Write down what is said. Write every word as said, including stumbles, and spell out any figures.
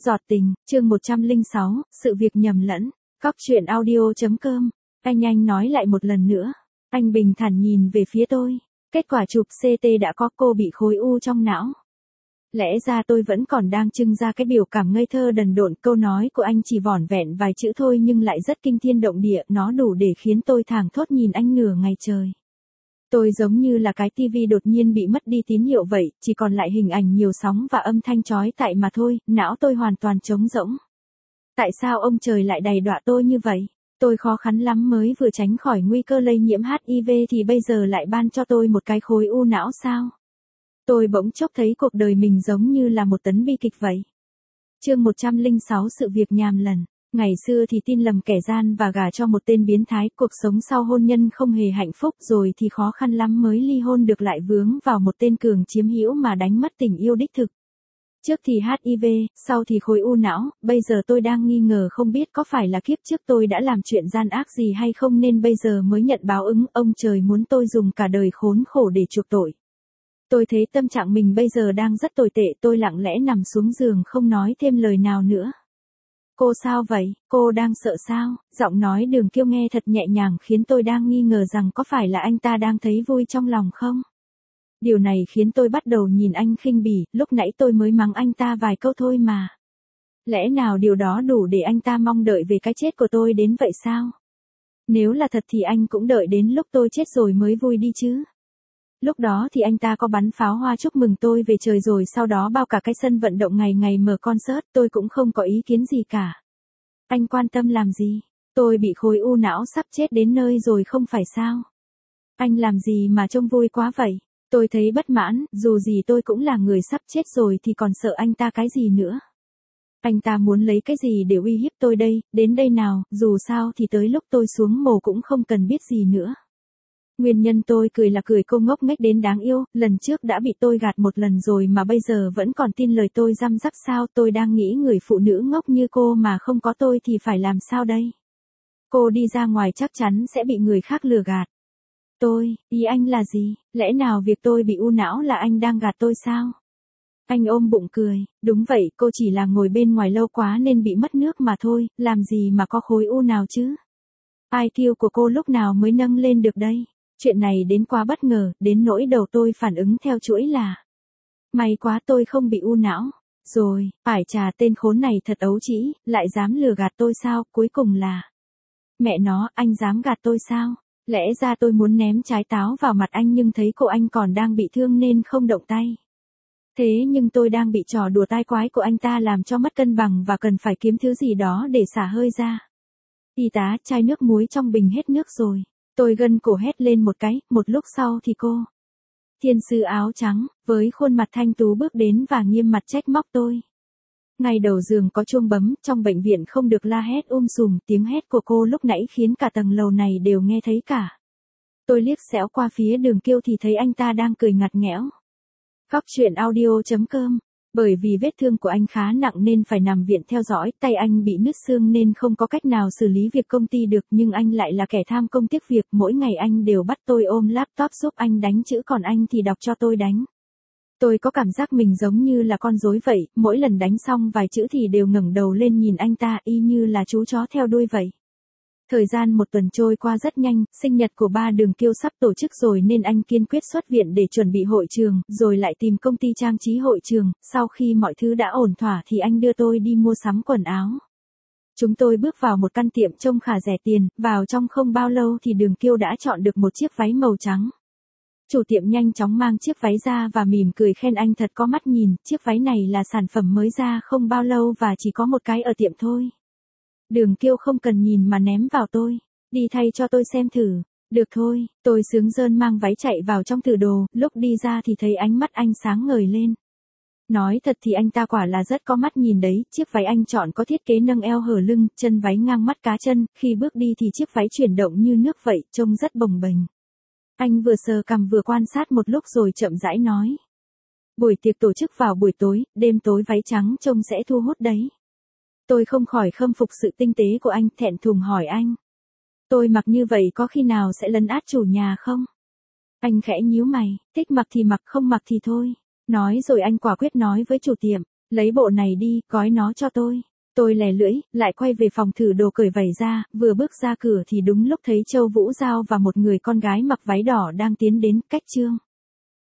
Giọt tình, chương một trăm lẻ sáu, sự việc nhầm lẫn. Cóc truyện audio chấm com. Anh anh nói lại một lần nữa. Anh bình thản nhìn về phía tôi. Kết quả chụp xê tê đã có, cô bị khối u trong não. Lẽ ra tôi vẫn còn đang trưng ra cái biểu cảm ngây thơ đần độn, câu nói của anh chỉ vỏn vẹn vài chữ thôi nhưng lại rất kinh thiên động địa, nó đủ để khiến tôi thảng thốt nhìn anh nửa ngày trời. Tôi giống như là cái tivi đột nhiên bị mất đi tín hiệu vậy, chỉ còn lại hình ảnh nhiều sóng và âm thanh chói tai mà thôi, não tôi hoàn toàn trống rỗng. Tại sao ông trời lại đầy đọa tôi như vậy? Tôi khó khăn lắm mới vừa tránh khỏi nguy cơ lây nhiễm hát i vê thì bây giờ lại ban cho tôi một cái khối u não sao? Tôi bỗng chốc thấy cuộc đời mình giống như là một tấn bi kịch vậy. Chương một trăm lẻ sáu, sự việc nhàm lẫn. Ngày xưa thì tin lầm kẻ gian và gả cho một tên biến thái, cuộc sống sau hôn nhân không hề hạnh phúc, rồi thì khó khăn lắm mới ly hôn được lại vướng vào một tên cường chiếm hữu mà đánh mất tình yêu đích thực. Trước thì hát i vê, sau thì khối u não, bây giờ tôi đang nghi ngờ không biết có phải là kiếp trước tôi đã làm chuyện gian ác gì hay không nên bây giờ mới nhận báo ứng, ông trời muốn tôi dùng cả đời khốn khổ để chuộc tội. Tôi thấy tâm trạng mình bây giờ đang rất tồi tệ, tôi lặng lẽ nằm xuống giường không nói thêm lời nào nữa. Cô sao vậy, cô đang sợ sao? Giọng nói Đường Kiêu nghe thật nhẹ nhàng khiến tôi đang nghi ngờ rằng có phải là anh ta đang thấy vui trong lòng không? Điều này khiến tôi bắt đầu nhìn anh khinh bỉ, lúc nãy tôi mới mắng anh ta vài câu thôi mà. Lẽ nào điều đó đủ để anh ta mong đợi về cái chết của tôi đến vậy sao? Nếu là thật thì anh cũng đợi đến lúc tôi chết rồi mới vui đi chứ. Lúc đó thì anh ta có bắn pháo hoa chúc mừng tôi về trời rồi sau đó bao cả cái sân vận động ngày ngày mở concert, tôi cũng không có ý kiến gì cả. Anh quan tâm làm gì? Tôi bị khối u não sắp chết đến nơi rồi không phải sao? Anh làm gì mà trông vui quá vậy? Tôi thấy bất mãn, dù gì tôi cũng là người sắp chết rồi thì còn sợ anh ta cái gì nữa? Anh ta muốn lấy cái gì để uy hiếp tôi đây, đến đây nào, dù sao thì tới lúc tôi xuống mồ cũng không cần biết gì nữa. Nguyên nhân tôi cười là cười cô ngốc nghếch đến đáng yêu, lần trước đã bị tôi gạt một lần rồi mà bây giờ vẫn còn tin lời tôi răm rắp sao? Tôi đang nghĩ người phụ nữ ngốc như cô mà không có tôi thì phải làm sao đây? Cô đi ra ngoài chắc chắn sẽ bị người khác lừa gạt. Tôi, ý anh là gì? Lẽ nào việc tôi bị u não là anh đang gạt tôi sao? Anh ôm bụng cười, đúng vậy, cô chỉ là ngồi bên ngoài lâu quá nên bị mất nước mà thôi, làm gì mà có khối u nào chứ? i kiu của cô lúc nào mới nâng lên được đây? Chuyện này đến quá bất ngờ, đến nỗi đầu tôi phản ứng theo chuỗi là. May quá tôi không bị u não. Rồi, phải trà tên khốn này thật ấu trĩ, lại dám lừa gạt tôi sao, cuối cùng là. Mẹ nó, anh dám gạt tôi sao? Lẽ ra tôi muốn ném trái táo vào mặt anh nhưng thấy cô anh còn đang bị thương nên không động tay. Thế nhưng tôi đang bị trò đùa tai quái của anh ta làm cho mất cân bằng và cần phải kiếm thứ gì đó để xả hơi ra. Y tá, chai nước muối trong bình hết nước rồi. Tôi gân cổ hét lên một cái, một lúc sau thì cô. Thiên sư áo trắng, với khuôn mặt thanh tú bước đến và nghiêm mặt trách móc tôi. Ngay đầu giường có chuông bấm, trong bệnh viện không được la hét um sùm, tiếng hét của cô lúc nãy khiến cả tầng lầu này đều nghe thấy cả. Tôi liếc xéo qua phía Đường Kiêu thì thấy anh ta đang cười ngặt nghẽo. Cóc truyện audio chấm com. Bởi vì vết thương của anh khá nặng nên phải nằm viện theo dõi, tay anh bị nứt xương nên không có cách nào xử lý việc công ty được nhưng anh lại là kẻ tham công tiếc việc, mỗi ngày anh đều bắt tôi ôm laptop giúp anh đánh chữ còn anh thì đọc cho tôi đánh. Tôi có cảm giác mình giống như là con rối vậy, mỗi lần đánh xong vài chữ thì đều ngẩng đầu lên nhìn anh ta y như là chú chó theo đuôi vậy. Thời gian một tuần trôi qua rất nhanh, sinh nhật của ba Đường Kiêu sắp tổ chức rồi nên anh kiên quyết xuất viện để chuẩn bị hội trường, rồi lại tìm công ty trang trí hội trường, sau khi mọi thứ đã ổn thỏa thì anh đưa tôi đi mua sắm quần áo. Chúng tôi bước vào một căn tiệm trông khá rẻ tiền, vào trong không bao lâu thì Đường Kiêu đã chọn được một chiếc váy màu trắng. Chủ tiệm nhanh chóng mang chiếc váy ra và mỉm cười khen anh thật có mắt nhìn, chiếc váy này là sản phẩm mới ra không bao lâu và chỉ có một cái ở tiệm thôi. Đường Kiêu không cần nhìn mà ném vào tôi. Đi thay cho tôi xem thử. Được thôi, tôi sướng rơn mang váy chạy vào trong thử đồ, lúc đi ra thì thấy ánh mắt anh sáng ngời lên. Nói thật thì anh ta quả là rất có mắt nhìn đấy, chiếc váy anh chọn có thiết kế nâng eo hở lưng, chân váy ngang mắt cá chân, khi bước đi thì chiếc váy chuyển động như nước vậy, trông rất bồng bềnh. Anh vừa sờ cằm vừa quan sát một lúc rồi chậm rãi nói. Buổi tiệc tổ chức vào buổi tối, đêm tối váy trắng trông sẽ thu hút đấy. Tôi không khỏi khâm phục sự tinh tế của anh, thẹn thùng hỏi anh. Tôi mặc như vậy có khi nào sẽ lấn át chủ nhà không? Anh khẽ nhíu mày, thích mặc thì mặc không mặc thì thôi. Nói rồi anh quả quyết nói với chủ tiệm, Lấy bộ này đi, gói nó cho tôi. Tôi lè lưỡi, lại quay về phòng thử đồ cởi vảy ra, vừa bước ra cửa thì đúng lúc thấy Châu Vũ Giao và một người con gái mặc váy đỏ đang tiến đến, cách Trương